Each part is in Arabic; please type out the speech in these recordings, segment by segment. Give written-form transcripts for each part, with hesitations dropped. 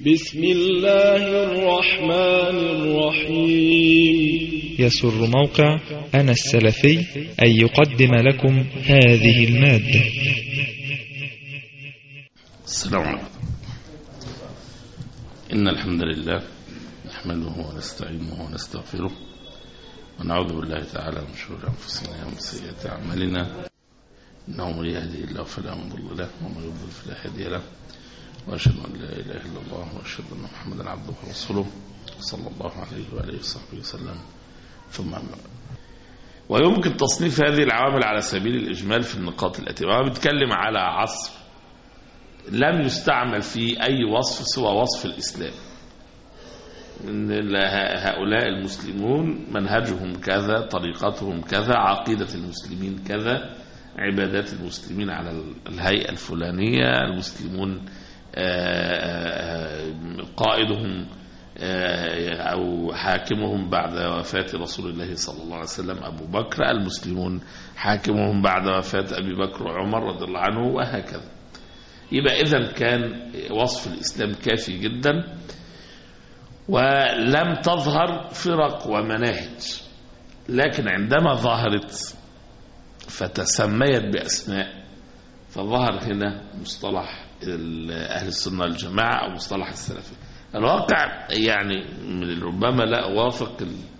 بسم الله الرحمن الرحيم. يسر موقع أنا السلفي أن يقدم لكم هذه المادة. السلام عليكم. إن الحمد لله نحمده ونستعينه ونستغفره ونعوذ بالله تعالى من شرور أنفسنا ومن سيئات أعمالنا، إنه من يهدي الله فلا مضل له ومن يضلل فلا هادي له، وأشهد أن لا إله إلا الله وأشهد أن محمدا عبده ورسوله صلى الله عليه وآله وصحبه وسلم. ثم أما بعد، ويمكن تصنيف هذه العوامل على سبيل الإجمال في النقاط الآتية. بنتكلم على عصر لم يستعمل فيه أي وصف سوى وصف الإسلام. إن هؤلاء المسلمون منهجهم كذا، طريقتهم كذا، عقيدة المسلمين كذا، عبادات المسلمين على الهيئة الفلانية، المسلمون قائدهم أو حاكمهم بعد وفاة رسول الله صلى الله عليه وسلم أبو بكر، المسلمون حاكمهم بعد وفاة أبي بكر وعمر رضي الله عنه، وهكذا. يبقى إذن كان وصف الإسلام كافي جدا، ولم تظهر فرق ومناهج. لكن عندما ظهرت فتسميت بأسماء، فظهر هنا مصطلح أهل السنة والجماعة أو مصطلح السلفي. الواقع يعني ربما لا أوافق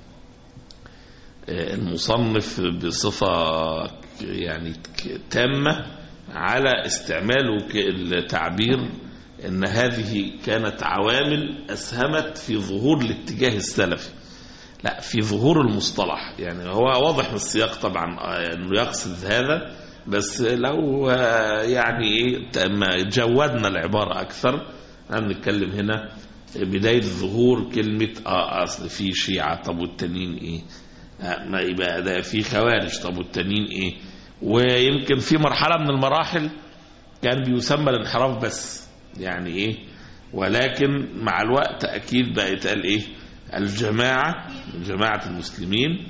المصنف بصفة يعني تامة على استعماله التعبير ان هذه كانت عوامل اسهمت في ظهور الاتجاه السلفي. لا، في ظهور المصطلح. يعني هو واضح من السياق طبعا انه يقصد هذا، بس لو يعني جودنا العبارة اكثر هنتكلم هنا بداية ظهور كلمة اصل في شيعة، طب والتانيين ايه؟ ما يبقى ده في خوارج، طب والتانيين ايه؟ ويمكن في مرحلة من المراحل كان بيسمى الانحراف بس، يعني ايه، ولكن مع الوقت اكيد بقى يتقال ايه؟ جماعة المسلمين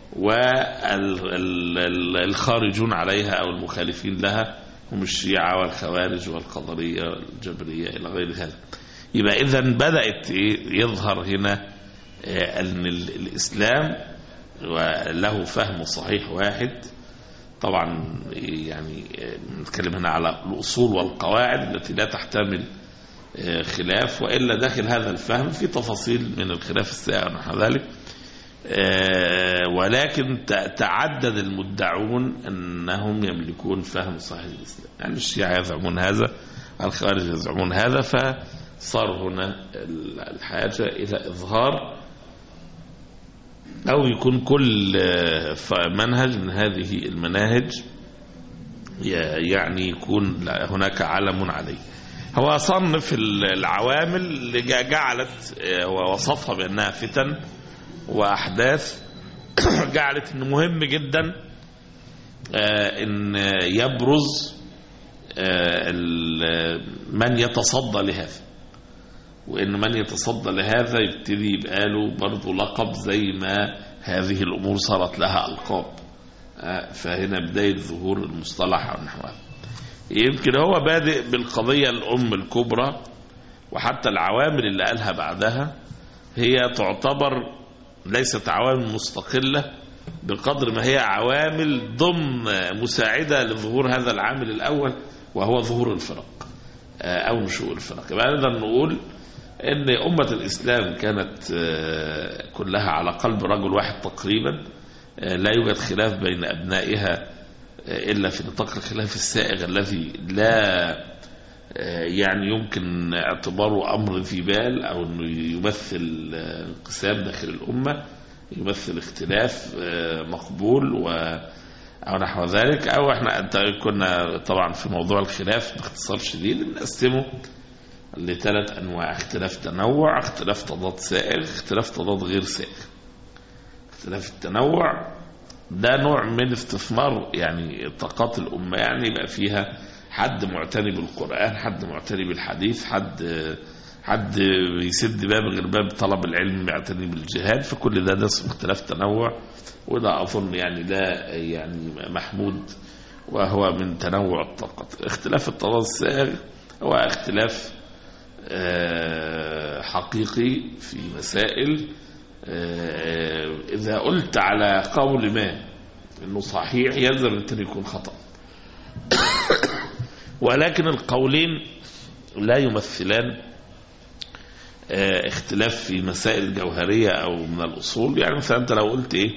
والخارجون عليها او المخالفين لها هم الشيعة والخوارج والقدرية والجبرية الى غير هذا. يبقى اذن بدأت يظهر هنا ان الاسلام له فهم صحيح واحد. طبعا يعني نتكلم هنا على الأصول والقواعد التي لا تحتمل خلاف، وإلا داخل هذا الفهم في تفاصيل من الخلاف السائغ نحو ذلك. ولكن تعدد المدعون أنهم يملكون فهم صحيح الإسلام. يعني الشيعة يزعمون هذا، الخوارج يزعمون هذا، فصار هنا الحاجة إلى إظهار أو يكون كل منهج من هذه المناهج يعني يكون هناك علم عليه. هو صنف العوامل اللي جعلت ووصفها بأنها فتن وأحداث جعلت أنه مهم جدا أن يبرز من يتصدى لهذا، وإن من يتصدى لهذا يبتدي يبقى له برضه لقب، زي ما هذه الأمور صارت لها ألقاب. فهنا بداية ظهور المصطلح أو نحوه. يمكن هو بادئ بالقضية الأم الكبرى، وحتى العوامل اللي قالها بعدها هي تعتبر ليست عوامل مستقلة بقدر ما هي عوامل ضمن مساعدة لظهور هذا العامل الأول، وهو ظهور الفرق أو نشوء الفرق. يبقى نقدر نقول ان أمة الإسلام كانت كلها على قلب رجل واحد تقريبا، لا يوجد خلاف بين أبنائها إلا في نطاق الخلاف السائغ الذي لا يعني يمكن اعتباره أمر ذي بال، أو أنه يمثل انقسام داخل الأمة، يمثل اختلاف مقبول أو نحو ذلك. أو احنا كنا طبعا في موضوع الخلاف باختصار شديد بنقسمه لثلاث أنواع: اختلاف تنوع، اختلاف تضاد سائغ، اختلاف تضاد غير سائغ. اختلاف التنوع ده نوع من استثمار يعني طاقات الأمة، يعني يبقى فيها حد معتني بالقرآن، حد معتني بالحديث، حد يسد باب غير باب طلب العلم، يعتني بالجهاد. فكل ده اسمه اختلاف تنوع، وده أظن يعني ده يعني محمود، وهو من تنوع الطاقات. اختلاف التضاد السائغ هو اختلاف حقيقي في مسائل. إذا قلت على قول ما إنه صحيح يلزم أن يكون خطأ، ولكن القولين لا يمثلان اختلاف في مسائل جوهرية أو من الأصول. يعني مثلا أنت لو قلت إيه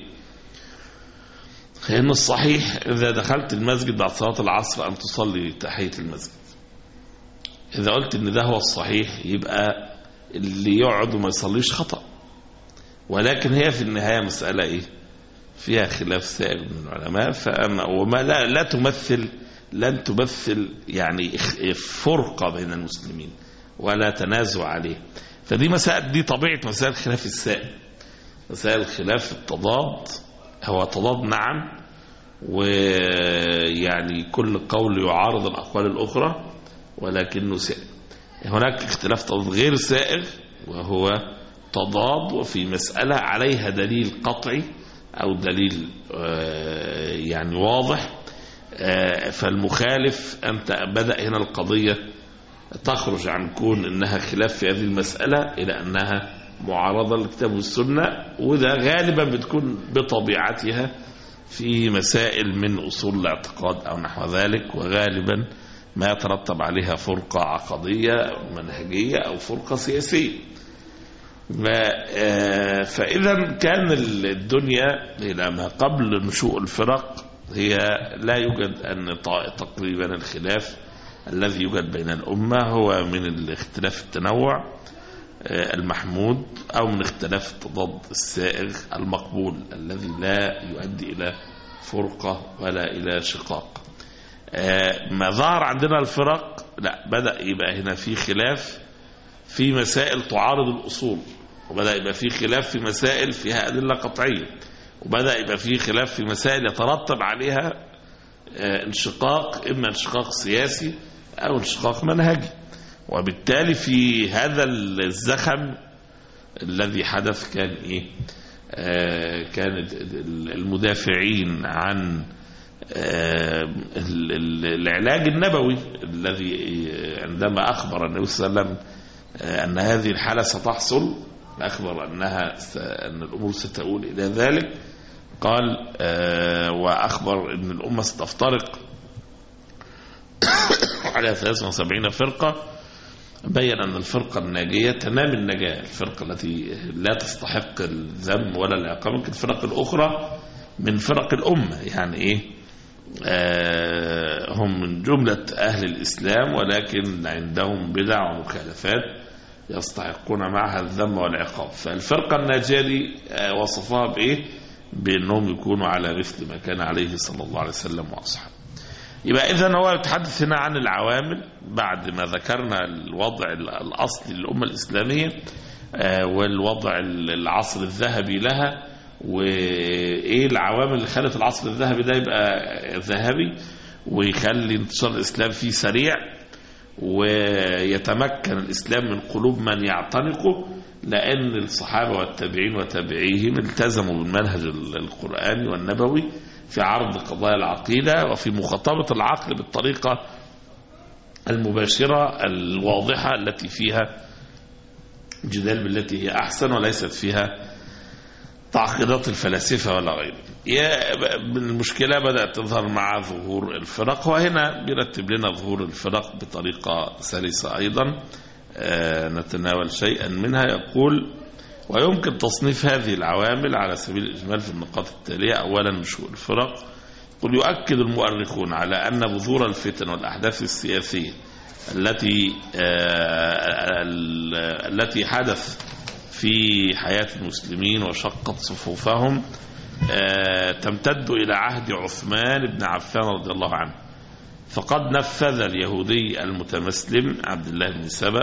إن الصحيح إذا دخلت المسجد بعد صلاة العصر أن تصلي تحية المسجد، إذا قلت إن ده هو الصحيح يبقى اللي يقعد وما يصليش خطأ. ولكن هي في النهاية مسألة إيه فيها خلاف سائر من العلماء، وما لن تمثل يعني فرقة بين المسلمين ولا تنازع عليه. فدي مسائل، دي طبيعة مسائل خلاف السائل. مسائل خلاف التضاد هو تضاد نعم، ويعني كل قول يعارض الأقوال الأخرى، ولكنه سائل. هناك اختلاف تضاد غير سائغ، وهو تضاد وفي مسألة عليها دليل قطعي أو دليل يعني واضح، فالمخالف أنت بدأ هنا القضية تخرج عن كون إنها خلاف في هذه المسألة إلى أنها معارضة للكتاب والسنة، وده غالبا بتكون بطبيعتها في مسائل من أصول الاعتقاد أو نحو ذلك، وغالبا ما يترتب عليها فرقة عقدية منهجية أو فرقة سياسية. فإذا كان الدنيا إلى ما قبل نشوء الفرق هي لا يوجد أن تقريبا الخلاف الذي يوجد بين الأمة هو من الاختلاف التنوع المحمود، أو من اختلاف التضاد السائغ المقبول الذي لا يؤدي إلى فرقة ولا إلى شقاق. ما ظهر عندنا الفرق لا، بدأ يبقى هنا في خلاف في مسائل تعارض الأصول، وبدأ يبقى في خلاف في مسائل فيها أدلة قطعية، وبدأ يبقى في خلاف في مسائل يترتب عليها انشقاق، إما انشقاق سياسي أو انشقاق منهجي. وبالتالي في هذا الزخم الذي حدث كان إيه؟ كان المدافعين عن العلاج النبوي الذي عندما أخبر النبي صلى الله عليه وسلم أن هذه الحالة ستحصل، أخبر أن الأمور ستؤول إلى ذلك، قال وأخبر أن الأمة ستفترق على 73 فرقة. بين أن الفرقة الناجية تمام النجاة، الفرقة التي لا تستحق الذم ولا العقاب، ممكن الفرق الأخرى من فرق الأمة، يعني إيه هم من جملة أهل الإسلام ولكن عندهم بدع ومخالفات يستحقون معها الذم والعقاب. فالفرقة الناجية دي وصفها بإيه؟ بأنهم يكونوا على مثل ما كان عليه صلى الله عليه وسلم وأصحابه. يبقى إذن هو يتحدث هنا عن العوامل بعد ما ذكرنا الوضع الأصلي للأمة الإسلامية والوضع العصر الذهبي لها، وإيه العوامل اللي خلت العصر الذهبي ده يبقى ذهبي ويخلي انتشار الإسلام فيه سريع ويتمكن الإسلام من قلوب من يعتنقه، لأن الصحابة والتابعين وتابعيهم التزموا بالمنهج القرآني والنبوي في عرض قضايا العقيدة وفي مخاطبة العقل بالطريقة المباشرة الواضحة التي فيها جدال بالتي هي أحسن وليست فيها تعقيدات الفلاسفة ولا غيره. المشكلة بدأت تظهر مع ظهور الفرق، وهنا بيرتب لنا ظهور الفرق بطريقة سلسة أيضا. نتناول شيئا منها. يقول ويمكن تصنيف هذه العوامل على سبيل الإجمال في النقاط التالية. أولا نشوء الفرق. يقول يؤكد المؤرخون على أن بذور الفتن والأحداث السياسية التي حدث في حياة المسلمين وشقت صفوفهم تمتد إلى عهد عثمان بن عفان رضي الله عنه. فقد نفذ اليهودي المتمسلم عبد الله بن سبأ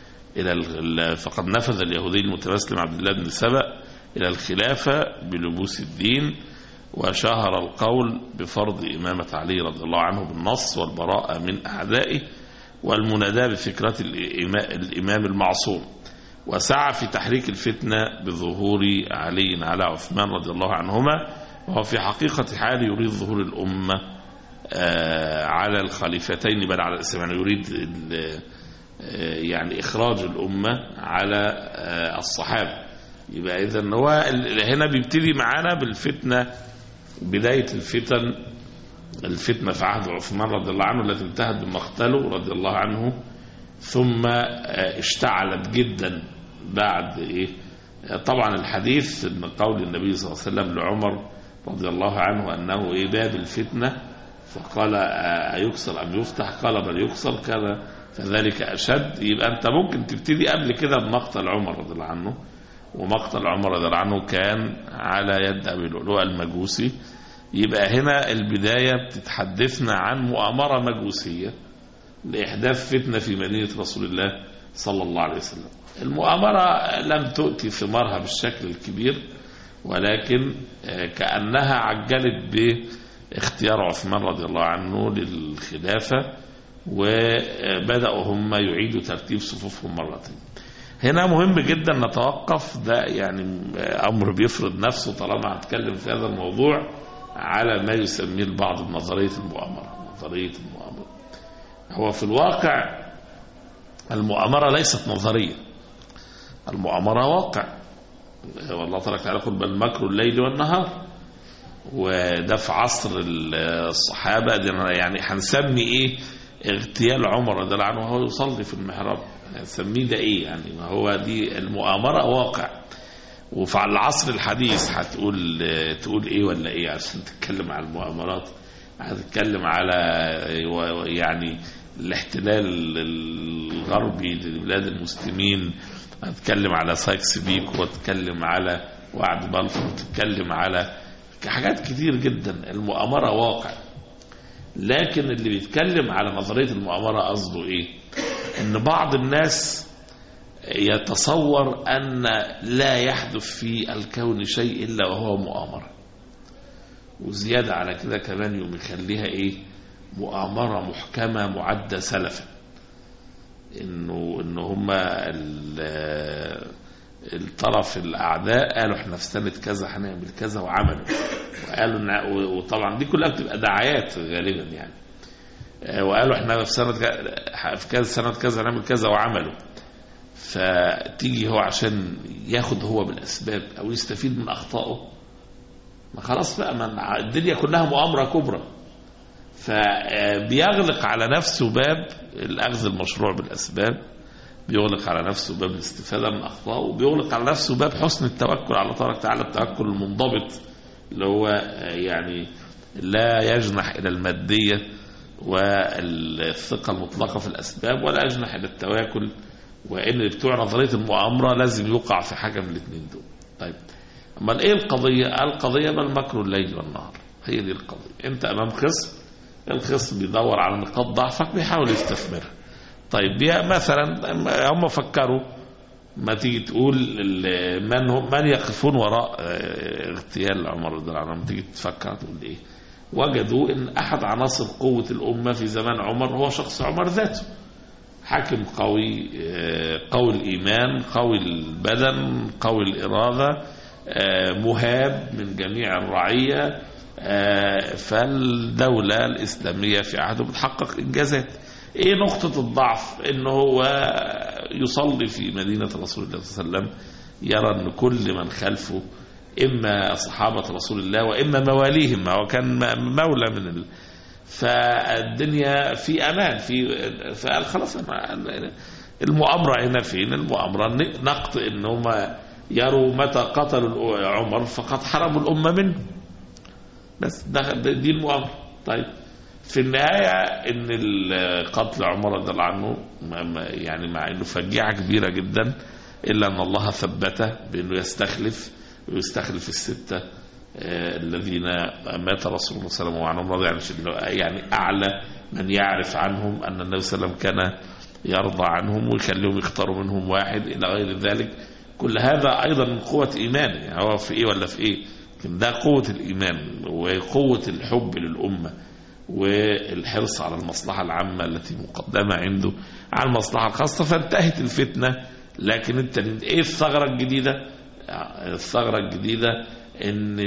إلى الخلافة بلبوس الدين، وشهر القول بفرض إمامة علي رضي الله عنه بالنص والبراءة من أعدائه والمناداة بفكرة الإمام المعصوم، وسعى في تحريك الفتنة بظهور علي على عثمان رضي الله عنهما، وهو في حقيقة حال يريد ظهور الأمة على الخليفتين بل على الإسلام، يعني يريد يعني إخراج الأمة على الصحابة. يبقى إذن هو هنا بيبتدي معانا بالفتنة، بداية الفتنة في عهد عثمان رضي الله عنه التي انتهت بمقتله رضي الله عنه، ثم اشتعلت جدا بعد طبعا الحديث ان قول النبي صلى الله عليه وسلم لعمر رضي الله عنه انه باب الفتنة، فقال أيكسر أم يفتح؟ قال بل يكسر، كذا فذلك أشد. يبقى أنت ممكن تبتدي قبل كده بمقتل عمر رضي الله عنه، ومقتل عمر رضي الله عنه كان على يد أبي لؤلؤة المجوسي. يبقى هنا البداية بتتحدثنا عن مؤامرة مجوسية لإحداث فتنة في مدينة رسول الله صلى الله عليه وسلم. المؤامرة لم تؤتي ثمارها بالشكل الكبير، ولكن كأنها عجلت باختيار عثمان رضي الله عنه للخلافة، وبدأوا هم يعيدوا ترتيب صفوفهم مرتين. هنا مهم جدا نتوقف، ده يعني أمر بيفرض نفسه طالما هتكلم في هذا الموضوع، على ما يسميه البعض بنظرية المؤامرة. نظرية المؤامرة هو في الواقع المؤامرة ليست نظرية، المؤامرة واقع. والله تعالى يقول بل مكر الليل والنهار، وده في عصر الصحابة. يعني هنسمي اغتيال عمر رضي الله عنه وهو يصلي في المحراب، هنسميه ده يعني ما هو دي المؤامرة واقع. وفي العصر الحديث تقول ولا عشان تتكلم على المؤامرات؟ هتتكلم على يعني الاحتلال الغربي لبلاد المسلمين، هتتكلم على سايكس بيكو، وتتكلم على وعد بلفور، وتتكلم على حاجات كتير جدا. المؤامرة واقع، لكن اللي بيتكلم على نظرية المؤامرة قصده ان بعض الناس يتصور أن لا يحدث في الكون شيء إلا وهو مؤامرة، وزيادة على كده كمان يوم يخليها مؤامرة محكمة معدة سلفا، إنه هما الطرف الأعداء قالوا احنا في سنة كذا هنعمل كذا وعملوا، وقالوا وطبعا دي كلها بتبقى دعايات غالبا يعني، وقالوا احنا في سنة كذا هنعمل كذا وعملوا. فتيجي هو عشان ياخد هو بالأسباب أو يستفيد من أخطائه، ما خلاص بقى، ما الدنيا كلها مؤامرة كبرى، فبيغلق على نفسه باب الأخذ المشروع بالأسباب، بيغلق على نفسه باب الاستفادة من أخطائه، وبيغلق على نفسه باب حسن التوكل على الله تعالى، التوكل المنضبط اللي هو يعني لا يجنح إلى المادية والثقة المطلقة في الأسباب، ولا يجنح إلى التواكل، وإن بتوع نظرية المؤامرة لازم يوقع في حاجة من الاثنين دول. طيب أما القضية بل مكر الليل والنهار، هي دي القضية. أنت أمام خصم، الخصم بيدور على نقاط ضعفك بيحاول يستثمرها. طيب مثلا هم فكروا، ما تيجي تقول من يقفون وراء اغتيال عمر رضي الله عنه، تيجي تفكر تقول وجدوا ان احد عناصر قوة الامة في زمان عمر هو شخص عمر ذاته، حاكم قوي، قوي الإيمان، قوي البدن، قوي الإرادة، مهاب من جميع الرعية، فالدولة الإسلامية في عهده بتحقق إنجازات. نقطة الضعف؟ إنه هو يصلي في مدينة رسول الله صلى الله عليه وسلم، يرى أن كل من خلفه إما صحابة رسول الله وإما مواليهم، هو كان مولى من فالدنيا في أمان، فقال خلاص المؤامرة هنا فين؟ المؤامرة نقط إن هم يروا متى قتلوا عمر فقد حرموا الأمة منه، بس دي المؤامرة. طيب في النهاية إن قتل عمر رضي الله عنه يعني مع إنه فجيعة كبيرة جدا، إلا أن الله ثبته بأنه يستخلف الستة الذين مات رسول الله صلى الله عليه وسلم عنهم، يعني أعلى من يعرف عنهم أن النبي صلى الله عليه وسلم كان يرضى عنهم ويخليهم يختاروا منهم واحد إلى غير ذلك. كل هذا أيضا من قوة إيمان، يعني هو في ولا في لكن ده قوة الإيمان وقوة الحب للأمة والحرص على المصلحة العامة التي مقدمة عنده على المصلحة الخاصة. فانتهت الفتنة. لكن انت الثغرة الجديدة؟ الثغرة الجديدة ان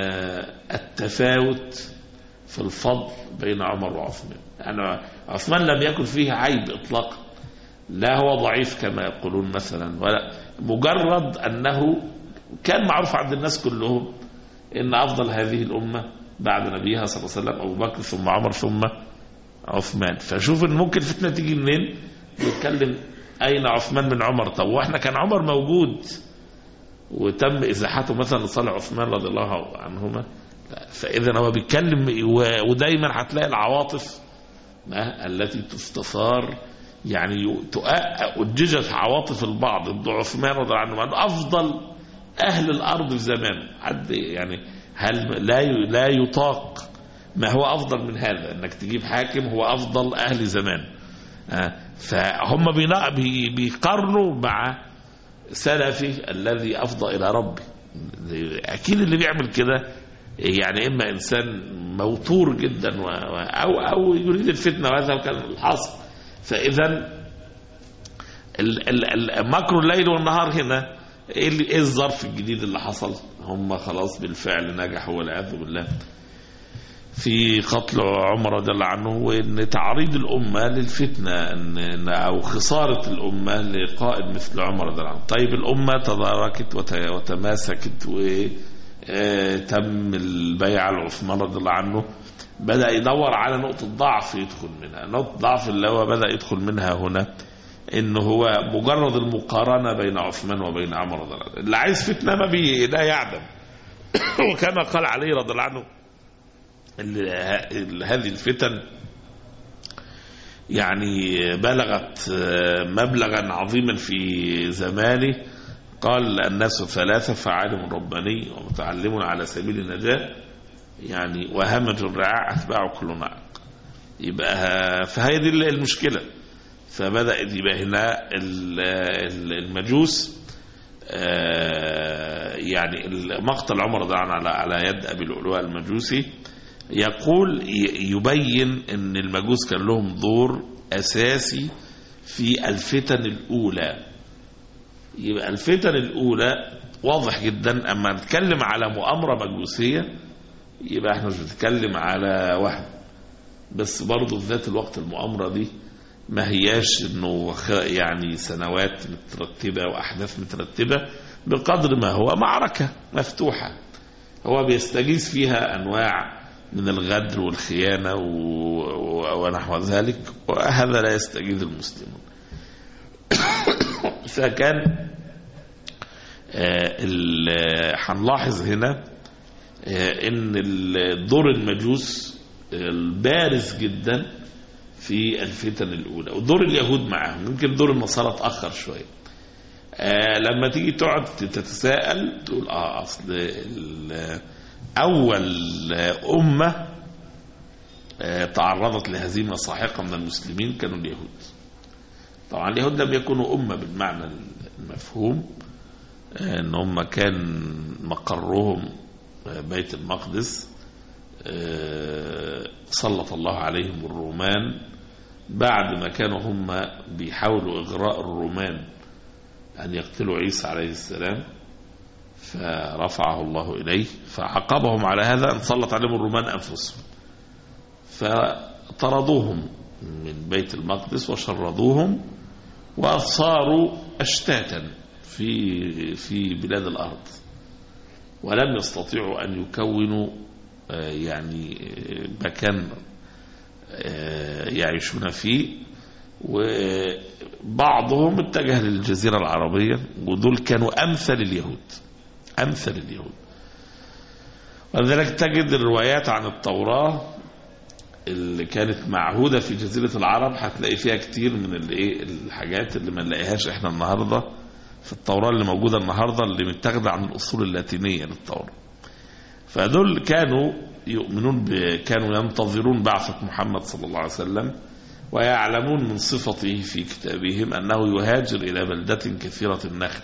التفاوت في الفضل بين عمر وعثمان. يعني عثمان لم يكن فيه عيب اطلاقا، لا هو ضعيف كما يقولون مثلا، ولا مجرد أنه كان معروف عند الناس كلهم إن أفضل هذه الأمة بعد نبيها صلى الله عليه وسلم أبو بكر ثم عمر ثم عثمان. فشوف إن ممكن الفتنة تيجي منين. بيتكلم أين عثمان من عمر؟ طب وإحنا كان عمر موجود وتم إزاحته مثلا لصالح عثمان رضي الله عنهما؟ فإذا هو بيتكلم، ودايما هتلاقي العواطف التي تستثار يعني أججت عواطف البعض ضد عثمان رضي الله عنه من أفضل أهل الأرض في زمان. حد يعني هل لا يطاق ما هو أفضل من هذا، أنك تجيب حاكم هو أفضل أهل زمان. فهم بيقارنوا مع سلفي الذي أفضى إلى ربي. أكيد اللي بيعمل كده يعني إما إنسان موتور جدا أو يريد الفتنة، وهذا كان الحاصل. فإذا مكر الليل والنهار هنا إيه الظرف الجديد اللي حصل؟ هم خلاص بالفعل نجحوا والعياذ بالله في قتل عمر رضي الله عنه، وإن تعريض الأمة للفتنة أو خسارة الأمة لقائد مثل عمر رضي الله عنه. طيب الأمة تداركت وتماسكت وتم البيعة لعثمان رضي الله عنه، بدأ يدور على نقطة ضعف يدخل منها. نقطة ضعف اللي هو بدأ يدخل منها هنا إنه هو مجرد المقارنة بين عثمان وبين عمر رضي الله عنه. اللي عايز فتنة ما لا يعدم. وكما قال علي رضي الله عنه هذه الفتن يعني بلغت مبلغا عظيما في زمانه. قال الناس ثلاثة: فعالم رباني ومتعلم على سبيل النجاة يعني وهمج الرعاع أتباع كل ناعق. يبقى فهي دي المشكلة. فبدأت يبقى هنا المجوس يعني مقتل عمر رضي الله عنه على يد أبي لؤلؤة المجوسي يقول يبين أن المجوس كان لهم دور أساسي في الفتن الأولى. يبقى الفتن الأولى واضح جدا. أما نتكلم على مؤامرة مجوسية يبقى احنا مش بنتكلم على واحد بس، برضه في ذات الوقت المؤامرة دي ما هياش انه يعني سنوات مترتبة وأحداث مترتبة، بقدر ما هو معركة مفتوحة هو بيستجيز فيها أنواع من الغدر والخيانة ونحو ذلك، وهذا لا يستجيز المسلمون. فكان هنلاحظ هنا ان دور المجوس البارز جدا في الفتن الأولى، ودور اليهود معهم. يمكن دور النصارى اتأخر شوية. لما تيجي تقعد تتساءل تقول أصل أول أمة تعرضت لهزيمة ساحقة من المسلمين كانوا اليهود. طبعا اليهود لم يكونوا أمة بالمعنى المفهوم، ان هم كان مقرهم بيت المقدس. سلط الله عليهم الرومان بعد ما كانوا هم بيحاولوا إغراء الرومان أن يقتلوا عيسى عليه السلام، فرفعه الله إليه فعقبهم على هذا أن سلط عليهم الرومان أنفسهم، فطردوهم من بيت المقدس وشردوهم وصاروا أشتاتا في بلاد الأرض، ولم يستطيعوا أن يكونوا يعني مكان يعيشون فيه. وبعضهم اتجه للجزيرة العربية، ودول كانوا أمثل اليهود. ولذلك تجد الروايات عن التوراة اللي كانت معهودة في جزيرة العرب هتلاقي فيها كتير من الحاجات اللي ما نلاقيهاش احنا النهاردة في التوراة اللي موجودة النهاردة، اللي متاخدة عن الأصول اللاتينية للتوراة. فدول كانوا يؤمنون كانوا ينتظرون بعثة محمد صلى الله عليه وسلم، ويعلمون من صفته في كتابهم أنه يهاجر إلى بلدة كثيرة النخل.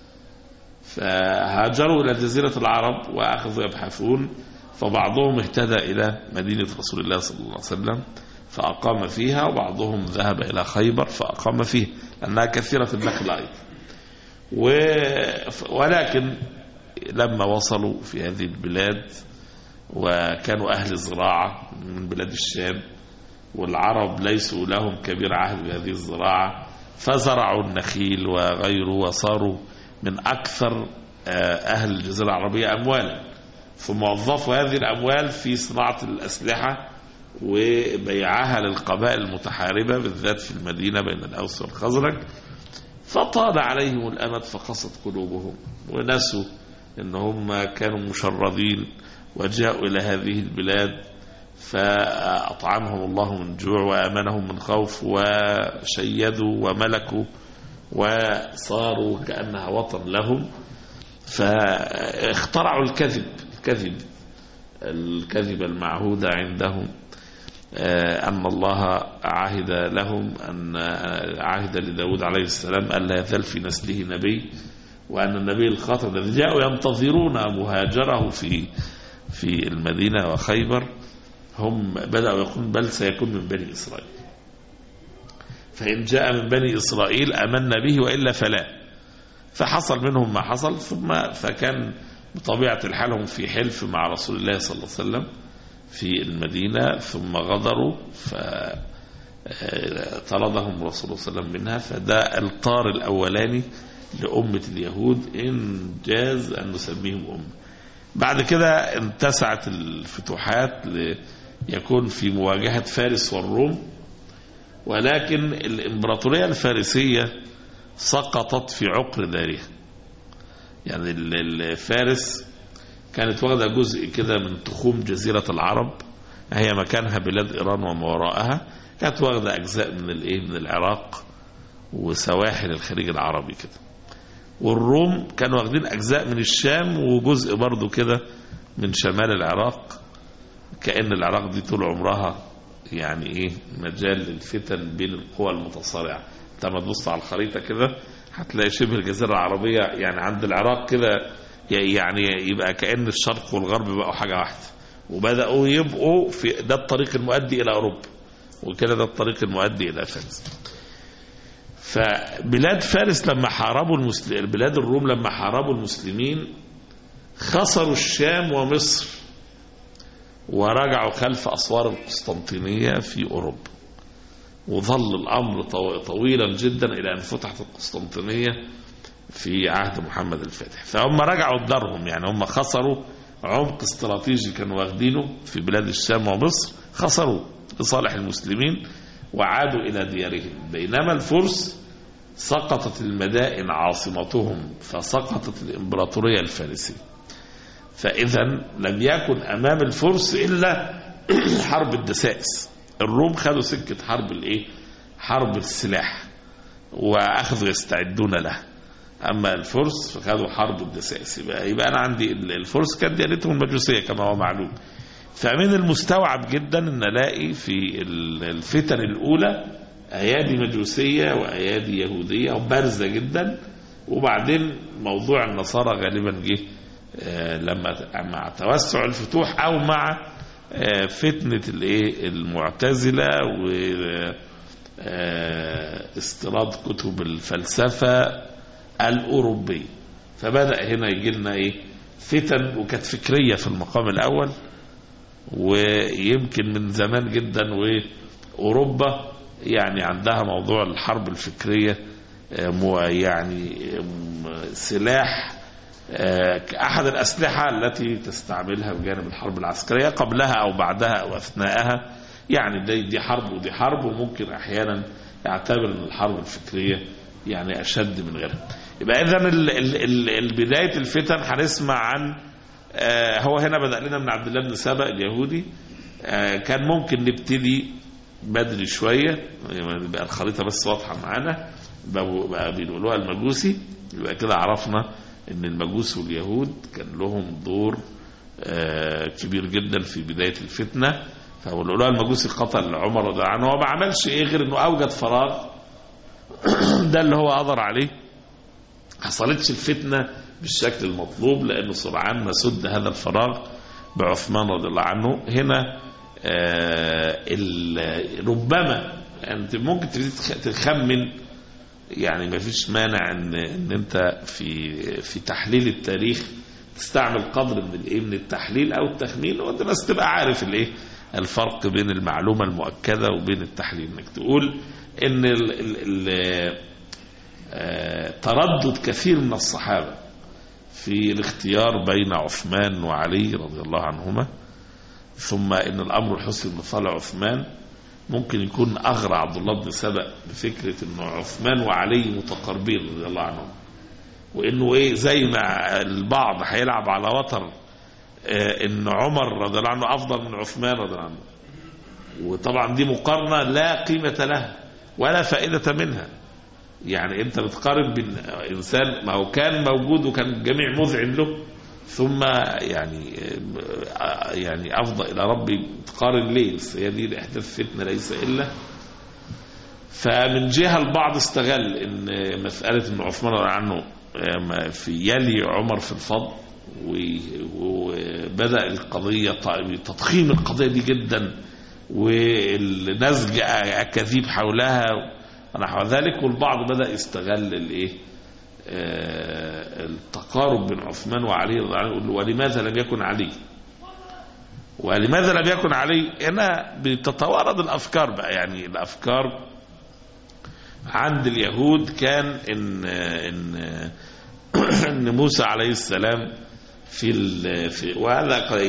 فهاجروا إلى جزيرة العرب وأخذوا يبحثون، فبعضهم اهتدى إلى مدينة رسول الله صلى الله عليه وسلم فأقام فيها، وبعضهم ذهب إلى خيبر فأقام فيها لأنها كثيرة النخل أيضا. ولكن لما وصلوا في هذه البلاد وكانوا أهل زراعة من بلاد الشام، والعرب ليسوا لهم كبير عهد بهذه الزراعة، فزرعوا النخيل وغيره وصاروا من أكثر أهل الجزيرة العربية أموالا، فموظفوا هذه الأموال في صناعة الأسلحة وبيعها للقبائل المتحاربة بالذات في المدينة بين الأوس والخزرج. فطال عليهم الأمد فقست قلوبهم ونسوا أنهم كانوا مشردين وجاءوا إلى هذه البلاد، فأطعمهم الله من جوع وآمنهم من خوف وشيدوا وملكوا وصاروا كأنها وطن لهم. فاخترعوا الكذب المعهود عندهم، أن الله عهد لهم، أن عهد لداود عليه السلام ألا يزال في نسله نبي، وأن النبي الخاتم الذي جاءوا ينتظرون مهاجره في المدينة وخيبر هم بدأوا يقولون بل سيكون من بني إسرائيل، فإن جاء من بني إسرائيل آمنا به وإلا فلا. فحصل منهم ما حصل، ثم فكان بطبيعة الحال هم في حلف مع رسول الله صلى الله عليه وسلم في المدينة، ثم غدروا فطردهم رسول الله صلى الله عليه وسلم منها. فده الطار الأولاني لأمة اليهود، إن جاز أن نسميهم أمة. بعد كده انتسعت الفتوحات ليكون في مواجهة فارس والروم، ولكن الإمبراطورية الفارسية سقطت في عقر دارها. يعني الفارس كانت واخدة جزء كده من تخوم جزيرة العرب، هي مكانها بلاد إيران وما وراءها، كانت واخدة أجزاء من العراق وسواحل الخليج العربي كده. والروم كانوا واخدين أجزاء من الشام وجزء برضو كده من شمال العراق، كأن العراق دي طول عمرها يعني مجال للفتن بين القوى المتصارعة. لما تبص على الخريطة كده هتلاقي شبه الجزيرة العربية يعني عند العراق كده، يعني يبقى كأن الشرق والغرب بقوا حاجة واحدة، وبدأوا يبقوا في ده الطريق المؤدي إلى أوروبا، وكده ده الطريق المؤدي إلى فارس. فبلاد فارس لما حاربوا بلاد الروم لما حاربوا المسلمين خسروا الشام ومصر، ورجعوا خلف أسوار القسطنطينية في أوروبا، وظل الأمر طويلا جدا إلى أن فتحت القسطنطينية في عهد محمد الفاتح. فهم رجعوا بدارهم، يعني هم خسروا عمق استراتيجي كانوا واخدينه في بلاد الشام ومصر، خسروا لصالح المسلمين وعادوا إلى ديارهم. بينما الفرس سقطت المدائن عاصمتهم، فسقطت الإمبراطورية الفارسية. فإذا لم يكن أمام الفرس إلا حرب الدسائس. الروم خدوا سكة حرب السلاح وأخذوا يستعدون لها، أما الفرس فخدوا حرب الدسائس. يبقى أنا عندي الفرس كانت ديانتهم المجوسية كما هو معلوم. فمن المستوعب جدا أن نلاقي في الفتن الأولى أيادي مجوسية وأيادي يهودية وبارزة جدا، وبعدين موضوع النصارى غالبا جه لما مع توسع الفتوح أو مع فتنة المعتزلة واستيراد كتب الفلسفة الأوروبية. فبدأ هنا يجي لنا فتن، وكانت فكرية في المقام الأول، ويمكن من زمان جدا. وأوروبا يعني عندها موضوع الحرب الفكرية يعني سلاح أحد الأسلحة التي تستعملها بجانب الحرب العسكرية قبلها أو بعدها أو أثناءها. يعني دي حرب ودي حرب، وممكن أحيانا يعتبر أن الحرب الفكرية يعني أشد من غيرها. يبقى إذن بداية الفتن هنسمع عن هو هنا بدأ لنا من عبد الله بن سبأ اليهودي. كان ممكن نبتدي بدري شوية، يبقى الخريطة بس واضحة معانا، بقى بيقولوها المجوسي. يبقى كده عرفنا ان المجوس واليهود كان لهم دور كبير جدا في بداية الفتنة. فقالوا المجوسي قتل عمر رضي الله عنه، هو ما عملش غير انه اوجد فراغ ده اللي هو قدر عليه. حصلتش الفتنة بالشكل المطلوب لانه سرعان ما سد هذا الفراغ بعثمان رضي الله عنه. هنا ربما انت ممكن تخمن، يعني ما فيش مانع ان انت في تحليل التاريخ تستعمل قدر من التحليل او التخمين، وانت بس تبقى عارف الفرق بين المعلومة المؤكدة وبين التحليل. انك تقول ان تردد كثير من الصحابة في الاختيار بين عثمان وعلي رضي الله عنهما، ثم ان الامر الحسن بن صالح عثمان ممكن يكون اغرى عبد الله بن سبأ بفكرة ان عثمان وعلي متقاربين رضي الله عنهم، وانه ايه زي ما البعض هيلعب على وتر ان عمر رضي الله عنه افضل من عثمان رضي الله عنه، وطبعا دي مقارنة لا قيمة لها ولا فائدة منها. يعني انت بتقارن بين انسان ما هو كان موجود وكان الجميع مذعن له، ثم يعني افضل الى ربي تقارن ليه؟ هي دي احداث فتنه ليس الا. فمن جهه البعض استغل ان مساله ان عثمان رضي الله عنه في يلي عمر في الفضل، وبدا القضيه تضخيم القضيه دي جدا والنسج اكاذيب حولها ونحو ذلك، والبعض بدا يستغل الايه التقارب بين عثمان وعلي رضي الله عنه. ولماذا لم يكن علي؟ ولماذا لم يكن علي؟ هنا بتتوارد الافكار بقى. يعني الافكار عند اليهود كان ان موسى عليه السلام في وهذا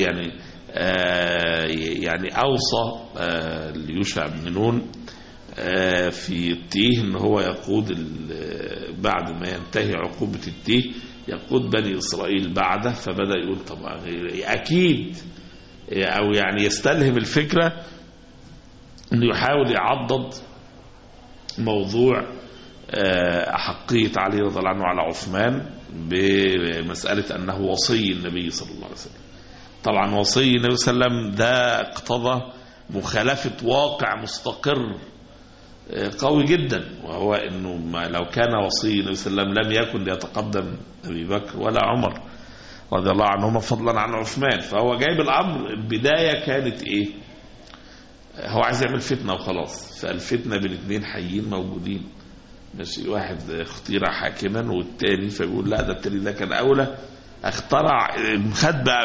يعني اوصى ليوشع بن نون في التيه ان هو يقود بعد ما ينتهي عقوبة التيه يقود بني اسرائيل بعده. فبدأ يقول طبعا اكيد او يعني يستلهم الفكرة انه يحاول يعضد موضوع احقية علي رضي الله عنه على عثمان بمسألة انه وصي النبي صلى الله عليه وسلم. طبعا وصي النبي صلى الله عليه وسلم ده اقتضى مخالفة واقع مستقر قوي جدا، وهو انه لو كان وصي النبي صلى الله عليه وسلم لم يكن ليتقدم ابي بكر ولا عمر رضي الله عنهما فضلا عن عثمان. فهو جايب الامر البدايه كانت ايه؟ هو عايز يعمل فتنه وخلاص. فالفتنه بين اثنين حيين موجودين، ماشي، واحد اختير حاكما والتاني فبيقول لا ده التاني ده كان اولى. اخترع خد بقى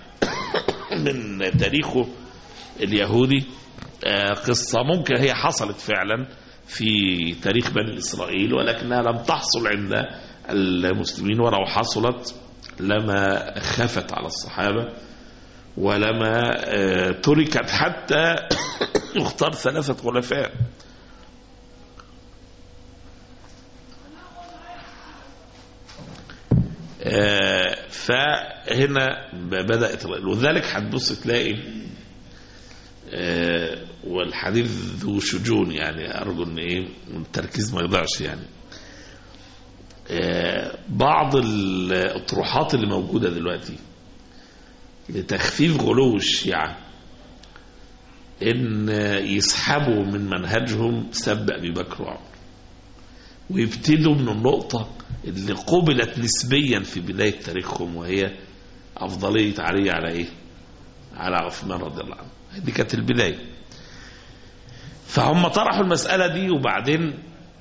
من تاريخه اليهودي قصة ممكن هي حصلت فعلا في تاريخ بني إسرائيل، ولكنها لم تحصل عند المسلمين، ولو حصلت لما خفت على الصحابة ولما تركت حتى يختار 3 خلفاء. فهنا بدأت، وذلك هتبص تلاقي والحديث ذو شجون، يعني أرجو أن التركيز ما يضيعش. يعني بعض الأطروحات اللي موجودة دلوقتي لتخفيف غلو الشيعة إن يسحبوا من منهجهم سب أبي بكر وعمر، ويبتدوا من النقطة اللي قبلت نسبيا في بداية تاريخهم، وهي أفضلية علي على إيه؟ على عثمان رضي الله عنه. دي كانت البداية. فهم طرحوا المسألة دي، وبعدين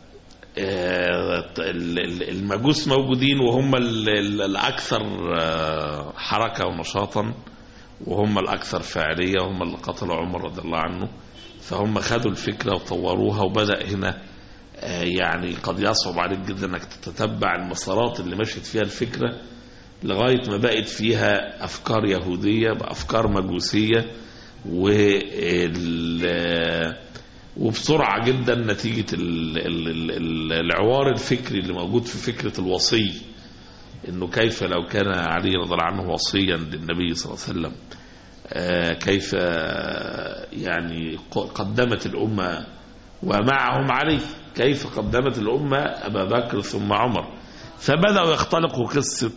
المجوس موجودين وهم الأكثر حركة ونشاطا وهم الأكثر فاعلية وهم اللي قتلوا عمر رضي الله عنه. فهم خدوا الفكرة وطوروها، وبدأ هنا يعني قد يصعب عليك جدا انك تتتبع المسارات اللي مشت فيها الفكرة لغاية ما بقت فيها أفكار يهودية بأفكار مجوسية، وبسرعة جدا نتيجة العوار الفكري اللي موجود في فكرة الوصي، انه كيف لو كان علي رضي الله عنه وصيا للنبي صلى الله عليه وسلم كيف يعني قدمت الأمة ومعهم علي، كيف قدمت الأمة أبا بكر ثم عمر. فبدأوا يختلقوا قصة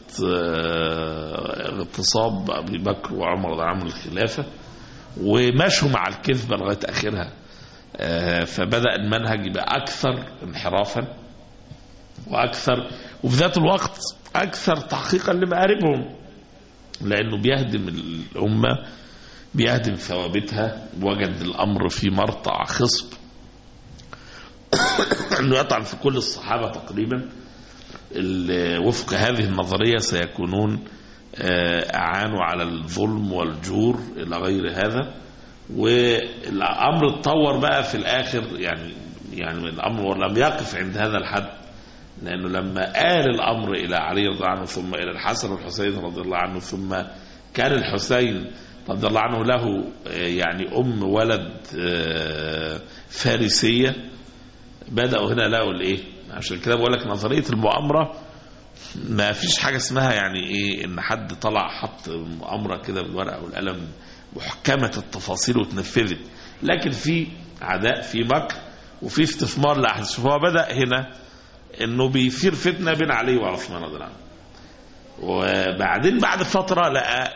اغتصاب أبي بكر وعمر رضي الله عنهم الخلافة، ومشوا مع الكذبة لغاية آخرها. فبدأ المنهج يبقى أكثر انحرافا وأكثر، وفي ذات الوقت أكثر تحقيقا لمآربهم، لأنه بيهدم الأمة، بيهدم ثوابتها. وجد الأمر في مرتع خصب أنه يطعن في كل الصحابة تقريبا وفق هذه النظرية سيكونون أعانوا على الظلم والجور إلى غير هذا. والأمر اتطور بقى في الآخر، يعني الأمر لم يقف عند هذا الحد، لأنه لما آل الأمر إلى علي رضي الله عنه ثم إلى الحسن والحسين رضي الله عنه، ثم كان الحسين رضي الله عنه له يعني ولد فارسية، بدأوا هنا لقوا الإيه. عشان كده بقول لك نظرية المؤامرة ما فيش حاجة اسمها يعني إيه إن حد طلع حط مؤامرة كده بالورقة والقلم محكمة التفاصيل وتنفذت، لكن في عداء، في مكر، وفي استثمار لأحداث. فهو بدأ هنا إنه بيثير فتنة بين علي وعثمان رضي الله عنه، وبعدين بعد فترة لقى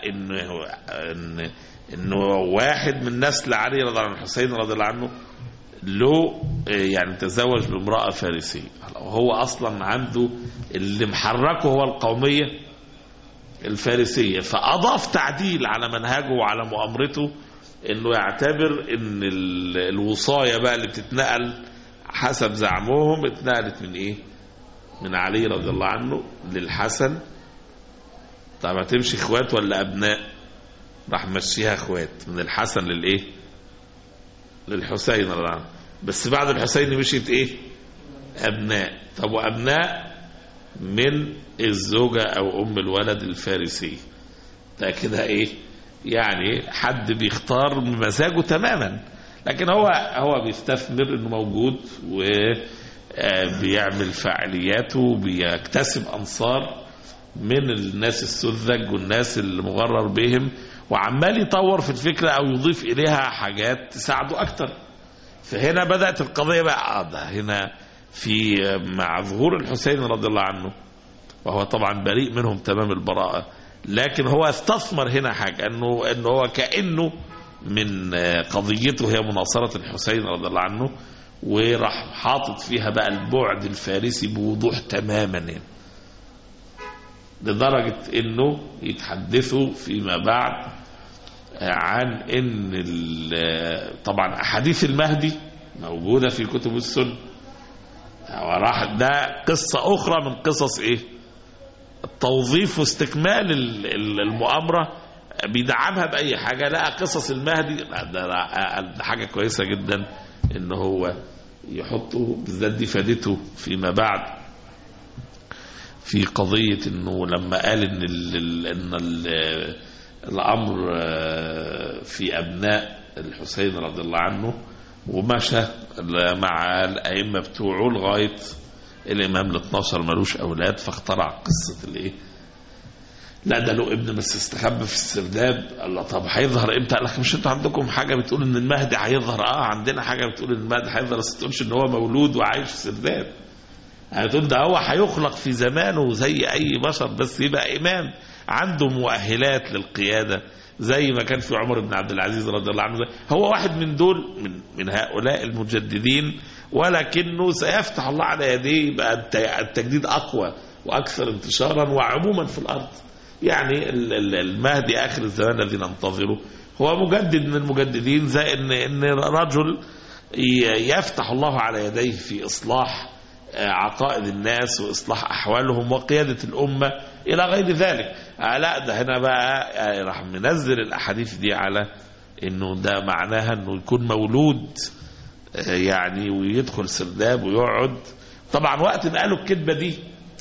إنه واحد من نسل علي رضي الله عنه الحسين رضي الله عنه له يعني تزوج بامرأة فارسية، وهو أصلا عنده اللي محركه هو القومية الفارسية، فأضاف تعديل على منهجه وعلى مؤامرته إنه يعتبر إن الوصاية بقى اللي بتتنقل حسب زعمهم اتنقلت من إيه؟ من علي رضي الله عنه للحسن. طب هتمشي اخوات ولا أبناء؟ راح مشيها اخوات من الحسن للإيه؟ للحسين رضي الله عنه. بس بعد الحسين مشيت إيه؟ أبناء. طب وأبناء من الزوجة أو أم الولد الفارسي. ده كده إيه؟ يعني حد بيختار مزاجه تماما، لكن هو بيستثمر إنه موجود وبيعمل فعالياته وبيكتسب أنصار من الناس السذج والناس اللي مغرر بهم، وعمال يطور في الفكرة أو يضيف إليها حاجات تساعده أكتر. فهنا بدأت القضية بقى ده هنا في مع ظهور الحسين رضي الله عنه، وهو طبعا بريء منهم تمام البراءة، لكن هو استثمر هنا حاجة انه هو كأنه من قضيته هي مناصرة الحسين رضي الله عنه، وراح حاطط فيها بقى البعد الفارسي بوضوح تماما يعني. لدرجة انه يتحدثوا فيما بعد عن ان طبعا احاديث المهدي موجودة في كتب السنة، وراح ده قصة اخرى من قصص ايه التوظيف واستكمال المؤامرة، بيدعمها بأي حاجة. لا قصص المهدي ده حاجة كويسة جدا ان هو يحطه، بالذات دي فادته فيما بعد في قضية انه لما قال ان الامر في ابناء الحسين رضي الله عنه، ومشى مع الائمة بتوعه لغاية الامام ال12 ملوش اولاد، فاخترع قصة الايه لا ده له ابن بس استخبى في السرداب. الله طب هيظهر امتى؟ قال لك مش انتوا عندكم حاجة بتقول ان المهدي هيظهر؟ عندنا حاجة بتقول ان المهدي هيظهر، بس تقولش ان هو مولود وعايش في السرداب. هتقول ده هو هيخلق في زمانه زي اي بشر، بس يبقى امام عنده مؤهلات للقيادة زي ما كان في عمر بن عبد العزيز رضي الله عنه. هو واحد من دول من هؤلاء المجددين، ولكنه سيفتح الله على يديه بقى التجديد اقوى واكثر انتشارا وعموما في الارض. يعني المهدي اخر الزمان الذي ننتظره هو مجدد من المجددين، زي ان رجل يفتح الله على يديه في اصلاح عقائد الناس واصلاح احوالهم وقيادة الامة الى غير ذلك. لا ده هنا بقى راح منزل الاحاديث دي على انه ده معناها انه يكون مولود يعني ويدخل سرداب ويقعد. طبعا وقت ما قالوا الكذبة دي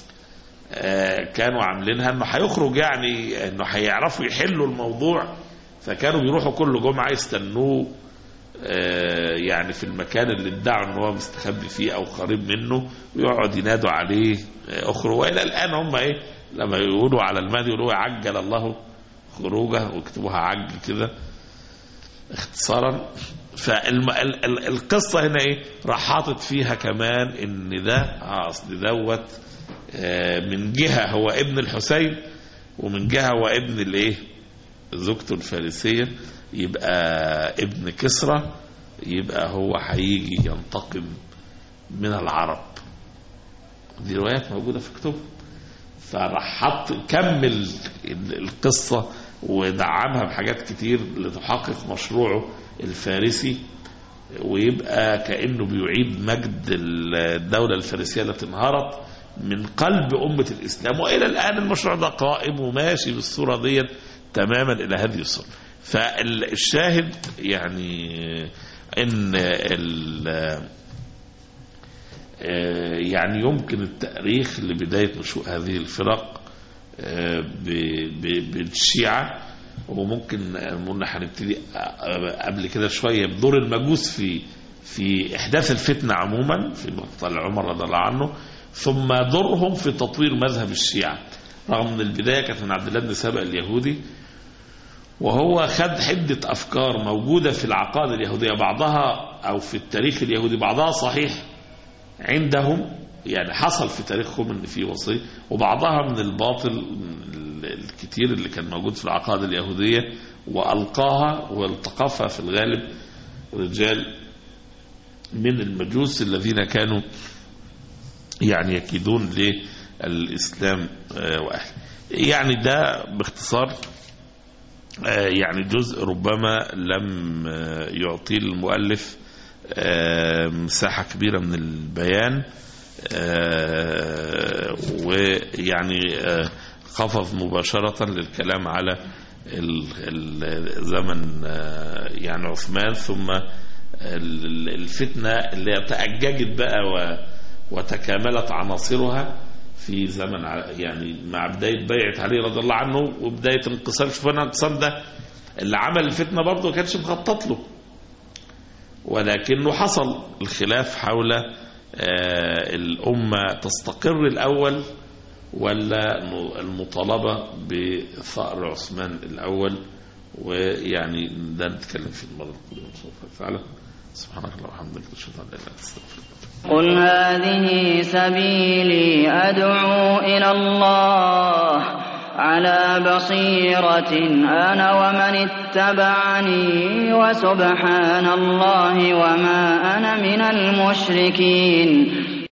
كانوا عاملينها انه هيخرج، يعني انه هيعرفوا يحلوا الموضوع، فكانوا بيروحوا كل جمعة يستنوه يعني في المكان اللي ادعوا ان هو مستخبي فيه او قريب منه، ويقعد ينادوا عليه اخرج. والى الان هم ايه لما يقولوا على المهدي يقولوا عجل الله خروجه، ويكتبوها عج كده اختصارا. فالقصة هنا ايه راح حاطط فيها كمان ان ده اصل دوت من جهة هو ابن الحسين، ومن جهة هو ابن الايه زوجته الفارسية، يبقى ابن كسرى، يبقى هو هيجي ينتقم من العرب. دي روايات موجودة في كتب. فراح كمل القصة ودعمها بحاجات كتير لتحقق مشروعه الفارسي، ويبقى كأنه بيعيد مجد الدولة الفارسية التي انهارت من قلب أمة الإسلام. وإلى الآن المشروع ده قائم وماشي بالصورة دي تماما إلى هذه الصورة. فالشاهد يعني ان يعني يمكن التأريخ لبداية نشوء هذه الفرق بالشيعة، وممكن قلنا هنبتدي قبل كده شوية بدور المجوس في إحداث الفتنة عموما في مقتل عمر رضي الله عنه، ثم دورهم في تطوير مذهب الشيعة. رغم ان البداية كانت من عبد الله بن سبأ اليهودي، وهو خد حدة أفكار موجودة في العقائد اليهودية، بعضها أو في التاريخ اليهودي بعضها صحيح عندهم، يعني حصل في تاريخهم ان في وصية، وبعضها من الباطل الكتير اللي كان موجود في العقائد اليهودية، وألقاها والتقفها في الغالب رجال من المجوس الذين كانوا يعني يكيدون للإسلام وأهله. يعني ده باختصار يعني جزء ربما لم يعطي المؤلف مساحة كبيرة من البيان، ويعني قفز مباشرة للكلام على زمن يعني عثمان، ثم الفتنة اللي تأججت بقى وتكاملت عناصرها في زمن يعني مع بداية بيعة علي رضي الله عنه وبداية انقسام. شوفنا الانقسام ده اللي عمل الفتنة برضه ما كانش مخطط له، ولكنه حصل الخلاف حول الأمة تستقر الأول ولا المطالبة بثأر عثمان الأول. ويعني ده نتكلم في المرة القادمة فعلا. سبحانك اللهم وبحمدك أشهد أن لا إله إلا أنت أستغفرك. قل هذه سبيلي أدعو إلى الله على بصيرة أنا ومن اتبعني وسبحان الله وما أنا من المشركين.